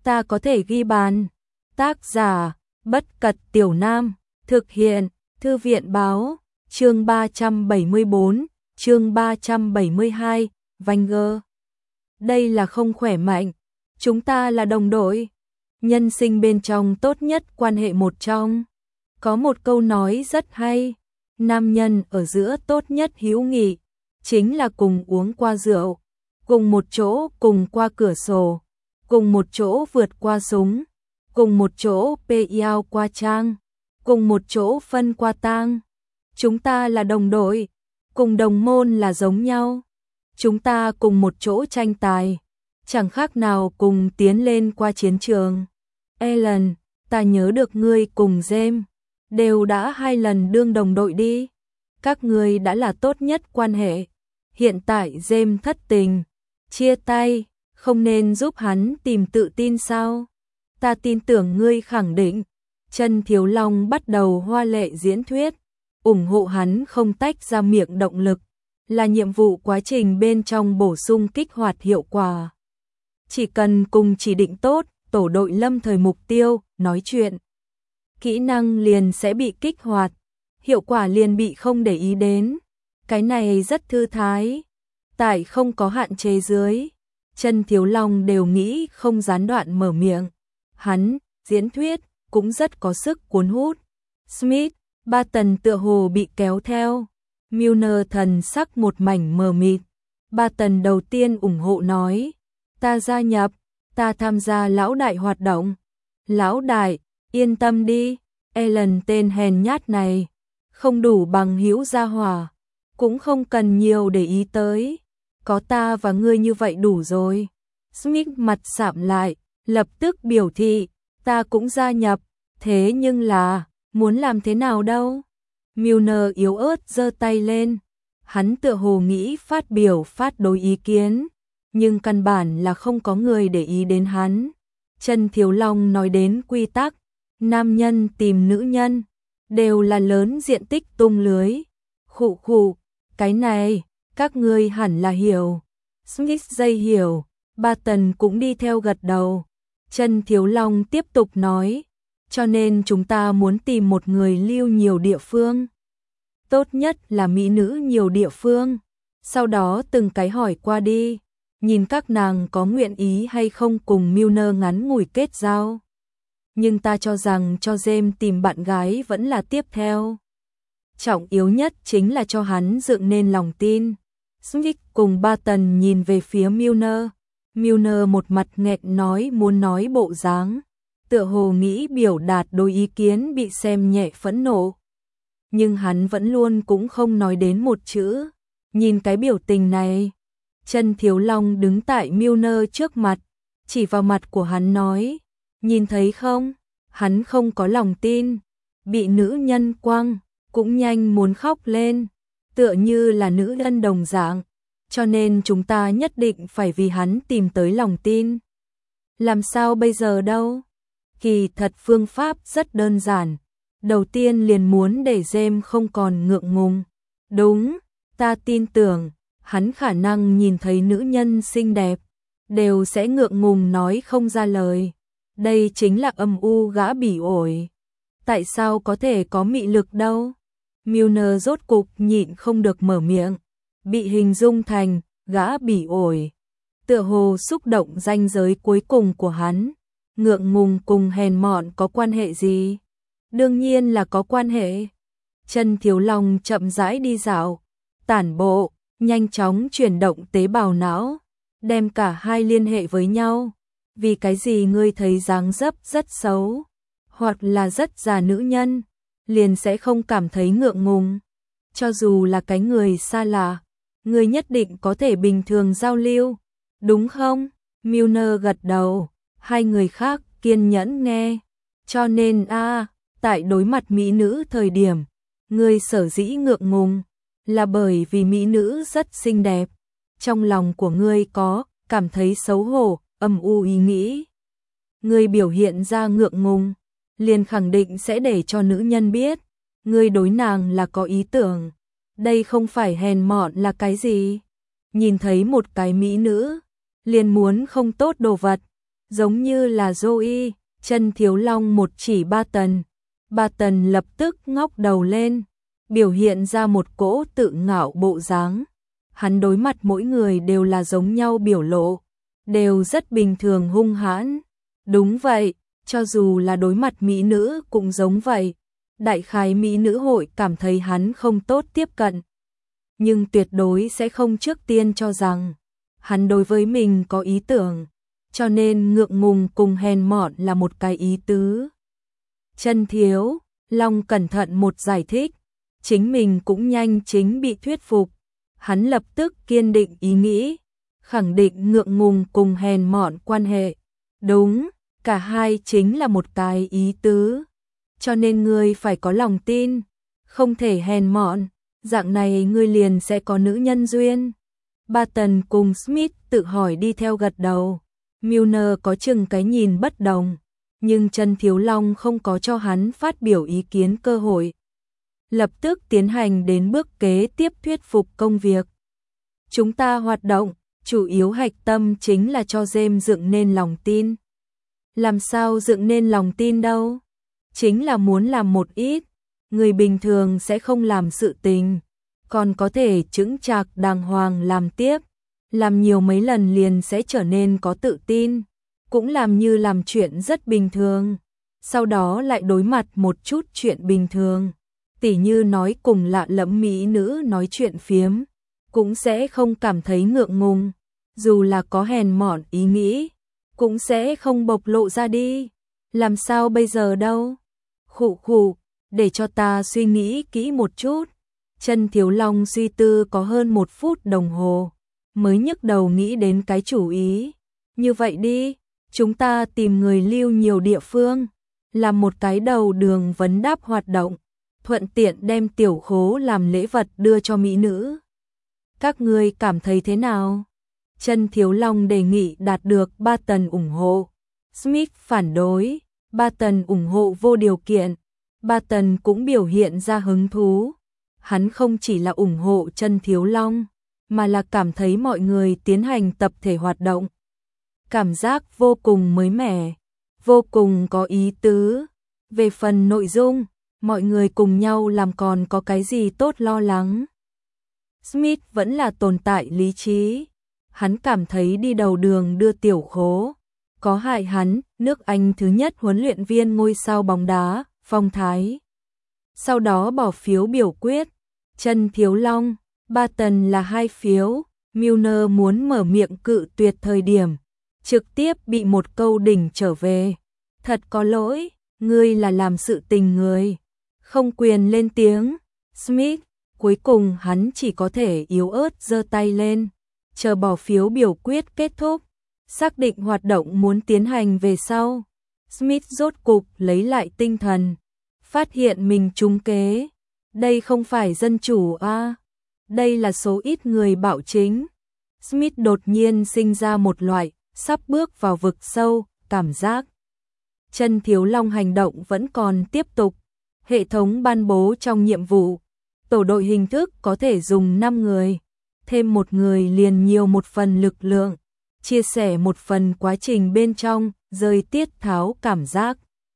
ta có thể ghi bàn. Tác giả, Bất Cật Tiểu Nam, thực hiện, Thư viện Báo, chương 374, chương 372, Wenger. Đây là không khỏe mạnh, chúng ta là đồng đội. Nhân sinh bên trong tốt nhất quan hệ một trong. Có một câu nói rất hay, nam nhân ở giữa tốt nhất hữu nghị, chính là cùng uống qua rượu, cùng một chỗ cùng qua cửa sổ, cùng một chỗ vượt qua súng, cùng một chỗ PIAO qua trang, cùng một chỗ phân qua tang. Chúng ta là đồng đội, cùng đồng môn là giống nhau. Chúng ta cùng một chỗ tranh tài, chẳng khác nào cùng tiến lên qua chiến trường. Ellen, ta nhớ được ngươi cùng James đều đã 2 lần đương đồng đội đi. Các ngươi đã là tốt nhất quan hệ. Hiện tại James thất tình, chia tay, không nên giúp hắn tìm tự tin sao? Ta tin tưởng ngươi khẳng định. Trần Thiếu Long bắt đầu hoa lệ diễn thuyết, ủng hộ hắn không tách ra miệng động lực, là nhiệm vụ quá trình bên trong bổ sung kích hoạt hiệu quả. Chỉ cần cùng chỉ định tốt, tổ đội lâm thời mục tiêu, nói chuyện, kỹ năng liền sẽ bị kích hoạt, hiệu quả liền bị không để ý đến. Cái này rất thư thái. Tại không có hạn chế dưới, Trần Thiếu Long đều nghĩ không gián đoạn mở miệng. Hắn, diễn thuyết, cũng rất có sức cuốn hút. Smith, Barton tựa hồ bị kéo theo. Milner thần sắc một mảnh mờ mịt. Barton đầu tiên ủng hộ nói, ta gia nhập, ta tham gia lão đại hoạt động. Lão đại, yên tâm đi, Ellen tên hèn nhát này, không đủ bằng hữu gia hỏa, cũng không cần nhiều để ý tới. Có ta và ngươi như vậy đủ rồi. Smith mặt sạm lại, lập tức biểu thị, ta cũng gia nhập, thế nhưng là, muốn làm thế nào đâu? Milner yếu ớt giơ tay lên, hắn tựa hồ nghĩ phát biểu phát đối ý kiến, nhưng căn bản là không có người để ý đến hắn. Trần Thiếu Long nói đến quy tắc, nam nhân tìm nữ nhân, đều là lớn diện tích tung lưới. Khụ khụ, cái này, các ngươi hẳn là hiểu. Smith dây hiểu, Barton cũng đi theo gật đầu. Trần Thiếu Long tiếp tục nói, cho nên chúng ta muốn tìm một người lưu nhiều địa phương. Tốt nhất là mỹ nữ nhiều địa phương. Sau đó từng cái hỏi qua đi, nhìn các nàng có nguyện ý hay không cùng Milner ngắn ngủi kết giao. Nhưng ta cho rằng cho James tìm bạn gái vẫn là tiếp theo. Trọng yếu nhất chính là cho hắn dựng nên lòng tin. Smith cùng Barton nhìn về phía Milner. Milner một mặt nghẹn nói muốn nói bộ dáng, tựa hồ nghĩ biểu đạt đôi ý kiến bị xem nhẹ phẫn nộ. Nhưng hắn vẫn luôn cũng không nói đến một chữ. Nhìn cái biểu tình này, Trần Thiếu Long đứng tại Milner trước mặt, chỉ vào mặt của hắn nói, nhìn thấy không, hắn không có lòng tin, bị nữ nhân quăng, cũng nhanh muốn khóc lên, tựa như là nữ nhân đồng dạng, cho nên chúng ta nhất định phải vì hắn tìm tới lòng tin. Làm sao bây giờ đâu? Kỳ thật phương pháp rất đơn giản, đầu tiên liền muốn để James không còn ngượng ngùng. Đúng, ta tin tưởng, hắn khả năng nhìn thấy nữ nhân xinh đẹp, đều sẽ ngượng ngùng nói không ra lời. Đây chính là âm u gã bỉ ổi. Tại sao có thể có mị lực đâu? Milner rốt cục nhịn không được mở miệng, bị hình dung thành gã bỉ ổi. Tựa hồ xúc động ranh giới cuối cùng của hắn. Ngượng ngùng cùng hèn mọn có quan hệ gì? Đương nhiên là có quan hệ. Trần Thiếu Long chậm rãi đi dạo, tản bộ, nhanh chóng chuyển động tế bào não, đem cả hai liên hệ với nhau. Vì cái gì ngươi thấy dáng dấp rất xấu, hoặc là rất già nữ nhân, liền sẽ không cảm thấy ngượng ngùng. Cho dù là cái người xa lạ, ngươi nhất định có thể bình thường giao lưu, đúng không? Milner gật đầu, hai người khác kiên nhẫn nghe. Cho nên tại đối mặt mỹ nữ thời điểm, ngươi sở dĩ ngượng ngùng, là bởi vì mỹ nữ rất xinh đẹp. Trong lòng của ngươi có cảm thấy xấu hổ, âm u ý nghĩ. Ngươi biểu hiện ra ngượng ngùng, liền khẳng định sẽ để cho nữ nhân biết, ngươi đối nàng là có ý tưởng. Đây không phải hèn mọn là cái gì? Nhìn thấy một cái mỹ nữ, liền muốn không tốt đồ vật, giống như là Joey. Chân Thiếu Long một chỉ Ba Tần. Ba Tần lập tức ngóc đầu lên, biểu hiện ra một cỗ tự ngạo bộ dáng. Hắn đối mặt mỗi người đều là giống nhau biểu lộ, đều rất bình thường hung hãn. Đúng vậy, cho dù là đối mặt mỹ nữ cũng giống vậy. Đại khái mỹ nữ hội cảm thấy hắn không tốt tiếp cận, nhưng tuyệt đối sẽ không trước tiên cho rằng hắn đối với mình có ý tưởng, cho nên ngượng ngùng cùng hèn mọn là một cái ý tứ. Chân Thiếu Long cẩn thận một giải thích, chính mình cũng nhanh chính bị thuyết phục. Hắn lập tức kiên định ý nghĩ, khẳng định ngượng ngùng cùng hèn mọn quan hệ. Đúng, cả hai chính là một cái ý tứ. Cho nên ngươi phải có lòng tin, không thể hèn mọn, dạng này ngươi liền sẽ có nữ nhân duyên. Ba Tần cùng Smith tự hỏi đi theo gật đầu. Milner có chừng cái nhìn bất đồng, nhưng Chân Thiếu Long không có cho hắn phát biểu ý kiến cơ hội. Lập tức tiến hành đến bước kế tiếp thuyết phục công việc. Chúng ta hoạt động, chủ yếu hạch tâm chính là cho James dựng nên lòng tin. Làm sao dựng nên lòng tin đâu? Chính là muốn làm một ít, người bình thường sẽ không làm sự tình, còn có thể chững chạc đàng hoàng làm tiếp. Làm nhiều mấy lần liền sẽ trở nên có tự tin, cũng làm như làm chuyện rất bình thường. Sau đó lại đối mặt một chút chuyện bình thường, tỉ như nói cùng lạ lẫm mỹ nữ nói chuyện phiếm, cũng sẽ không cảm thấy ngượng ngùng. Dù là có hèn mọn ý nghĩ, cũng sẽ không bộc lộ ra đi. Làm sao bây giờ đâu? Khụ khụ, để cho ta suy nghĩ kỹ một chút. Chân Thiếu Long suy tư có hơn 1 phút đồng hồ, mới nhấc đầu nghĩ đến cái chủ ý. Như vậy đi, chúng ta tìm người lưu nhiều địa phương, làm một cái đầu đường vấn đáp hoạt động, thuận tiện đem tiểu khố làm lễ vật đưa cho mỹ nữ. Các ngươi cảm thấy thế nào? Chân Thiếu Long đề nghị đạt được Ba Tần ủng hộ. Smith phản đối, Ba Tần ủng hộ vô điều kiện. Ba Tần cũng biểu hiện ra hứng thú. Hắn không chỉ là ủng hộ Chân Thiếu Long, mà là cảm thấy mọi người tiến hành tập thể hoạt động. Cảm giác vô cùng mới mẻ, vô cùng có ý tứ. Về phần nội dung, mọi người cùng nhau làm còn có cái gì tốt lo lắng. Smith vẫn là tồn tại lý trí. Hắn cảm thấy đi đầu đường đưa tiểu khố có hại hắn. Nước Anh thứ nhất huấn luyện viên ngôi sao bóng đá, Phong Thái. Sau đó bỏ phiếu biểu quyết. Chân Thiếu Long, Ba Tần là 2 phiếu. Milner muốn mở miệng cự tuyệt thời điểm, trực tiếp bị một câu đỉnh trở về. Thật có lỗi, ngươi là làm sự tình người, không quyền lên tiếng. Smith, cuối cùng hắn chỉ có thể yếu ớt giơ tay lên, chờ bỏ phiếu biểu quyết kết thúc, xác định hoạt động muốn tiến hành về sau. Smith rốt cục lấy lại tinh thần, phát hiện mình trúng kế. Đây không phải dân chủ à, đây là số ít người bạo chính. Smith đột nhiên sinh ra một loại sắp bước vào vực sâu cảm giác. Chân Thiếu Long hành động vẫn còn tiếp tục. Hệ thống ban bố trong nhiệm vụ, tổ đội hình thức có thể dùng 5 người, thêm 1 người liền nhiều 1 phần lực lượng, chia sẻ 1 phần quá trình bên trong, rơi tiết tháo cảm giác.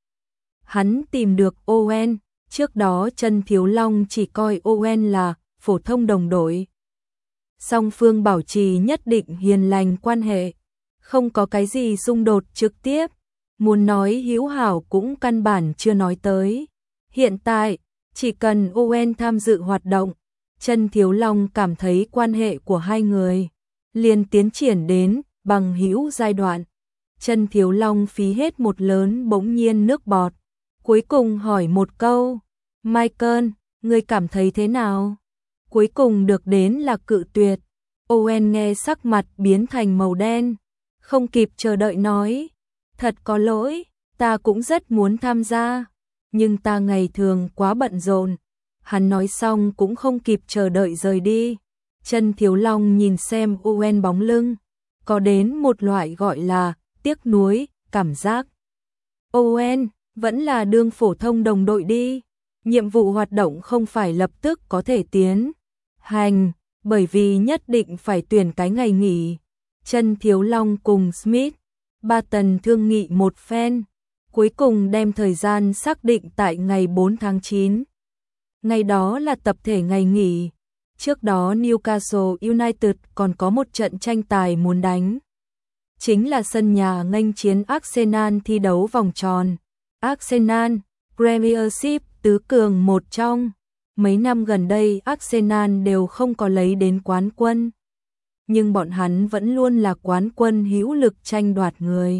Hắn tìm được Owen, trước đó Chân Thiếu Long chỉ coi Owen là phổ thông đồng đội. Song phương bảo trì nhất định hiền lành quan hệ, không có cái gì xung đột trực tiếp, muốn nói hữu hảo cũng căn bản chưa nói tới. Hiện tại, chỉ cần Owen tham dự hoạt động, Chân Thiếu Long cảm thấy quan hệ của hai người liền tiến triển đến bằng hữu giai đoạn. Chân Thiếu Long phí hết một lớn bỗng nhiên nước bọt, cuối cùng hỏi một câu, Michael, ngươi cảm thấy thế nào? Cuối cùng được đến là cự tuyệt. Owen nghe sắc mặt biến thành màu đen, không kịp chờ đợi nói, thật có lỗi, ta cũng rất muốn tham gia, nhưng ta ngày thường quá bận rộn. Hắn nói xong cũng không kịp chờ đợi rời đi. Chân Thiếu Long nhìn xem Owen bóng lưng, có đến một loại gọi là tiếc nuối cảm giác. Owen, vẫn là đương phổ thông đồng đội đi. Nhiệm vụ hoạt động không phải lập tức có thể tiến hành, bởi vì nhất định phải tuyển cái ngày nghỉ. Chân Thiếu Long cùng Smith, Barton thương nghị một phen, cuối cùng đem thời gian xác định tại ngày 4 tháng 9. Ngày đó là tập thể ngày nghỉ. Trước đó Newcastle United còn có một trận tranh tài muốn đánh. Chính là sân nhà nghênh chiến Arsenal thi đấu vòng tròn. Arsenal, Premiership tứ cường một trong. Mấy năm gần đây Arsenal đều không có lấy đến quán quân. Nhưng bọn hắn vẫn luôn là quán quân hữu lực tranh đoạt người.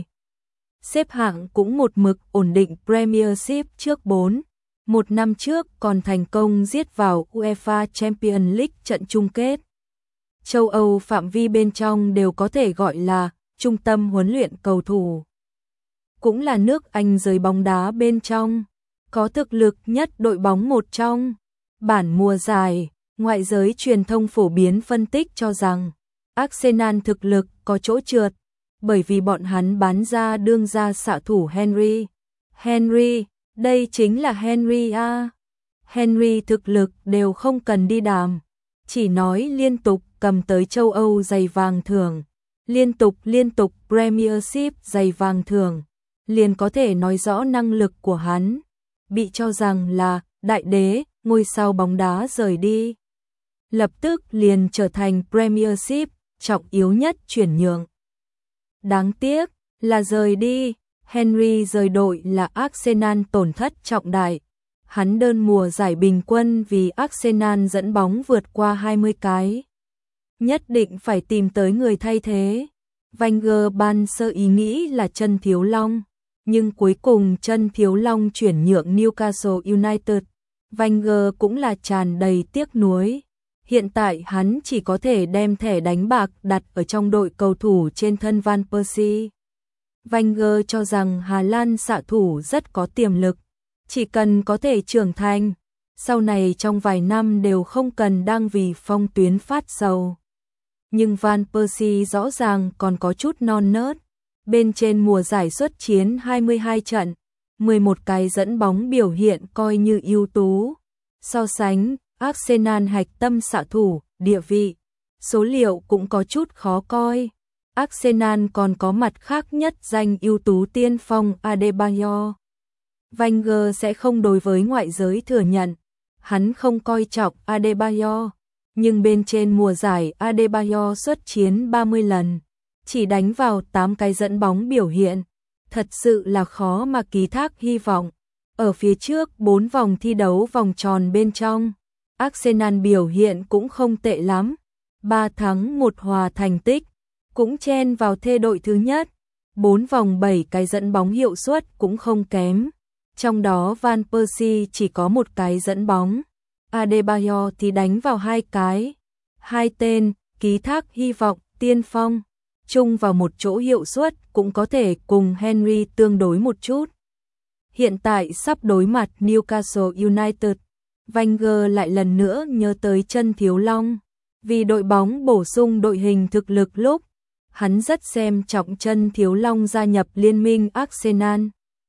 Xếp hạng cũng một mực ổn định Premiership trước 4. Một năm trước còn thành công giết vào UEFA Champions League trận chung kết. Châu Âu phạm vi bên trong đều có thể gọi là trung tâm huấn luyện cầu thủ. Cũng là nước Anh giới bóng đá bên trong, có thực lực nhất đội bóng một trong. Bản mùa giải, ngoại giới truyền thông phổ biến phân tích cho rằng Arsenal thực lực có chỗ trượt, bởi vì bọn hắn bán ra đương gia xạ thủ Henry. Henry, đây chính là Henry a. Henry thực lực đều không cần đi đàm, chỉ nói liên tục cầm tới châu Âu giày vàng thưởng, liên tục Premiership giày vàng thưởng, liền có thể nói rõ năng lực của hắn, bị cho rằng là đại đế, ngôi sao bóng đá rời đi. Lập tức liền trở thành Premiership trọng yếu nhất chuyển nhượng. Đáng tiếc là rời đi, Henry rời đội là Arsenal tổn thất trọng đại. Hắn đơn mùa giải bình quân vì Arsenal dẫn bóng vượt qua 20 cái. Nhất định phải tìm tới người thay thế. Wenger ban sơ ý nghĩ là Chân Thiếu Long, nhưng cuối cùng Chân Thiếu Long chuyển nhượng Newcastle United. Wenger cũng là tràn đầy tiếc nuối. Hiện tại hắn chỉ có thể đem thẻ đánh bạc đặt ở trong đội cầu thủ trên thân Van Persie. Wenger cho rằng Hà Lan xạ thủ rất có tiềm lực, chỉ cần có thể trưởng thành, sau này trong vài năm đều không cần đang vì phong tuyến phát sầu. Nhưng Van Persie rõ ràng còn có chút non nớt, bên trên mùa giải xuất chiến 22 trận, 11 cái dẫn bóng biểu hiện coi như ưu tú. So sánh Arsenal hạch tâm xạ thủ, địa vị, số liệu cũng có chút khó coi. Arsenal còn có mặt khác nhất danh ưu tú tiên phong Adebayor. Wenger sẽ không đối với ngoại giới thừa nhận, hắn không coi trọng Adebayor, nhưng bên trên mùa giải Adebayor xuất chiến 30 lần, chỉ đánh vào 8 cái dẫn bóng biểu hiện, thật sự là khó mà ký thác hy vọng. Ở phía trước 4 vòng thi đấu vòng tròn bên trong, Arsenal biểu hiện cũng không tệ lắm, 3 thắng 1 hòa thành tích, cũng chen vào thê đội thứ nhất, 4 vòng 7 cái dẫn bóng hiệu suất cũng không kém, trong đó Van Persie chỉ có 1 cái dẫn bóng, Adebayor thì đánh vào 2 cái, hai tên ký thác hy vọng tiên phong, chung vào một chỗ hiệu suất cũng có thể cùng Henry tương đối một chút. Hiện tại sắp đối mặt Newcastle United, Wenger lại lần nữa nhớ tới Chân Thiếu Long, vì đội bóng bổ sung đội hình thực lực lúc, hắn rất xem trọng Chân Thiếu Long gia nhập liên minh Arsenal,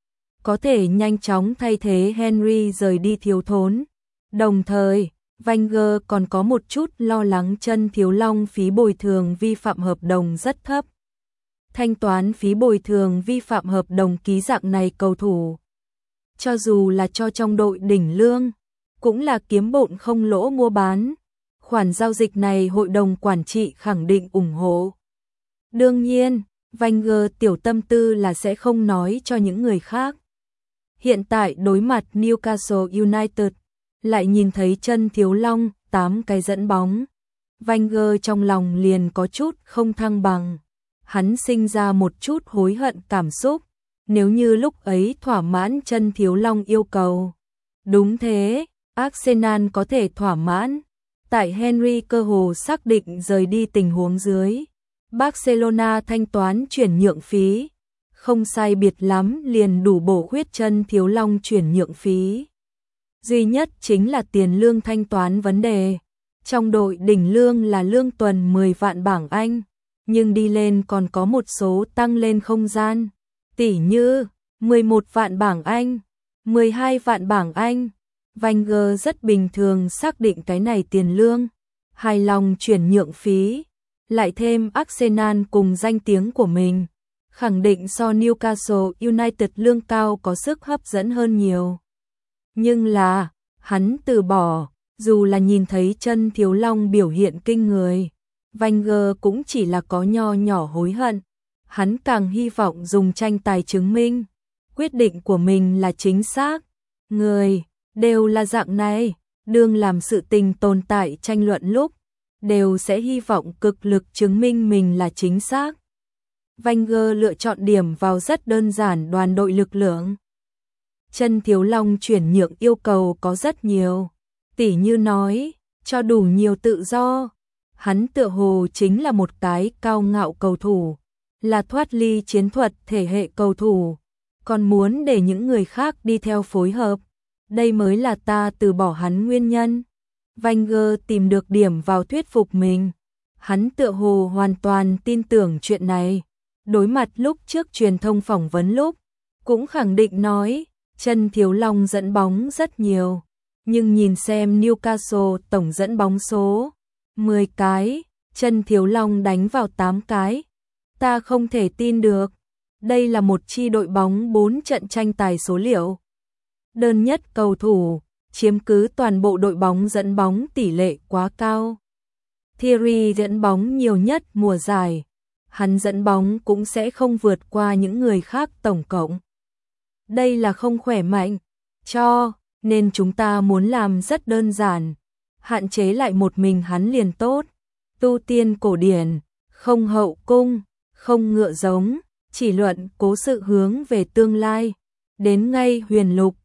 có thể nhanh chóng thay thế Henry rời đi thiếu thốn. Đồng thời, Wenger còn có một chút lo lắng Chân Thiếu Long phí bồi thường vi phạm hợp đồng rất thấp. Thanh toán phí bồi thường vi phạm hợp đồng ký dạng này cầu thủ, cho dù là cho trong đội đỉnh lương, cũng là kiếm bộn không lỗ mua bán. Khoản giao dịch này hội đồng quản trị khẳng định ủng hộ. Đương nhiên, Wenger tiểu tâm tư là sẽ không nói cho những người khác. Hiện tại đối mặt Newcastle United, lại nhìn thấy Chân Thiếu Long 8 cái dẫn bóng, Wenger trong lòng liền có chút không thăng bằng. Hắn sinh ra một chút hối hận cảm xúc, nếu như lúc ấy thỏa mãn Chân Thiếu Long yêu cầu. Đúng thế, Arsenal có thể thỏa mãn. Tại Henry cơ hồ xác định rời đi tình huống dưới, Barcelona thanh toán chuyển nhượng phí, không sai biệt lắm liền đủ bổ khuyết Chân Thiếu Long chuyển nhượng phí. Duy nhất chính là tiền lương thanh toán vấn đề. Trong đội đỉnh lương là lương tuần 10 vạn bảng Anh, nhưng đi lên còn có một số tăng lên không gian, tỉ như 11 vạn bảng Anh, 12 vạn bảng Anh. Wenger rất bình thường xác định cái này tiền lương, hài lòng chuyển nhượng phí, lại thêm Arsenal cùng danh tiếng của mình, khẳng định so Newcastle United lương cao có sức hấp dẫn hơn nhiều. Nhưng là, hắn từ bỏ, dù là nhìn thấy chân Thiếu Long biểu hiện kinh người, Wenger cũng chỉ là có nho nhỏ hối hận. Hắn càng hy vọng dùng tranh tài chứng minh quyết định của mình là chính xác. Người đều là dạng này, đương làm sự tình tồn tại tranh luận lúc, đều sẽ hy vọng cực lực chứng minh mình là chính xác. Wenger lựa chọn điểm vào rất đơn giản đoàn đội lực lượng. Chân Thiếu Long chuyển nhượng yêu cầu có rất nhiều, tỉ như nói, cho đủ nhiều tự do. Hắn tựa hồ chính là một cái cao ngạo cầu thủ, là thoát ly chiến thuật thể hệ cầu thủ, còn muốn để những người khác đi theo phối hợp. Đây mới là ta từ bỏ hắn nguyên nhân. Wenger tìm được điểm vào thuyết phục mình. Hắn tựa hồ hoàn toàn tin tưởng chuyện này. Đối mặt lúc trước truyền thông phỏng vấn lúc, cũng khẳng định nói, chân Thiếu Long dẫn bóng rất nhiều. Nhưng nhìn xem Newcastle tổng dẫn bóng số 10 cái, chân Thiếu Long đánh vào 8 cái. Ta không thể tin được. Đây là một chi đội bóng 4 trận tranh tài số liệu. Đơn nhất cầu thủ, chiếm cứ toàn bộ đội bóng dẫn bóng tỷ lệ quá cao. Thierry dẫn bóng nhiều nhất mùa giải. Hắn dẫn bóng cũng sẽ không vượt qua những người khác tổng cộng. Đây là không khỏe mạnh. Nên chúng ta muốn làm rất đơn giản. Hạn chế lại một mình hắn liền tốt. Tu tiên cổ điển, không hậu cung, không ngựa giống, chỉ luận cố sự hướng về tương lai. Đến ngay huyền lục,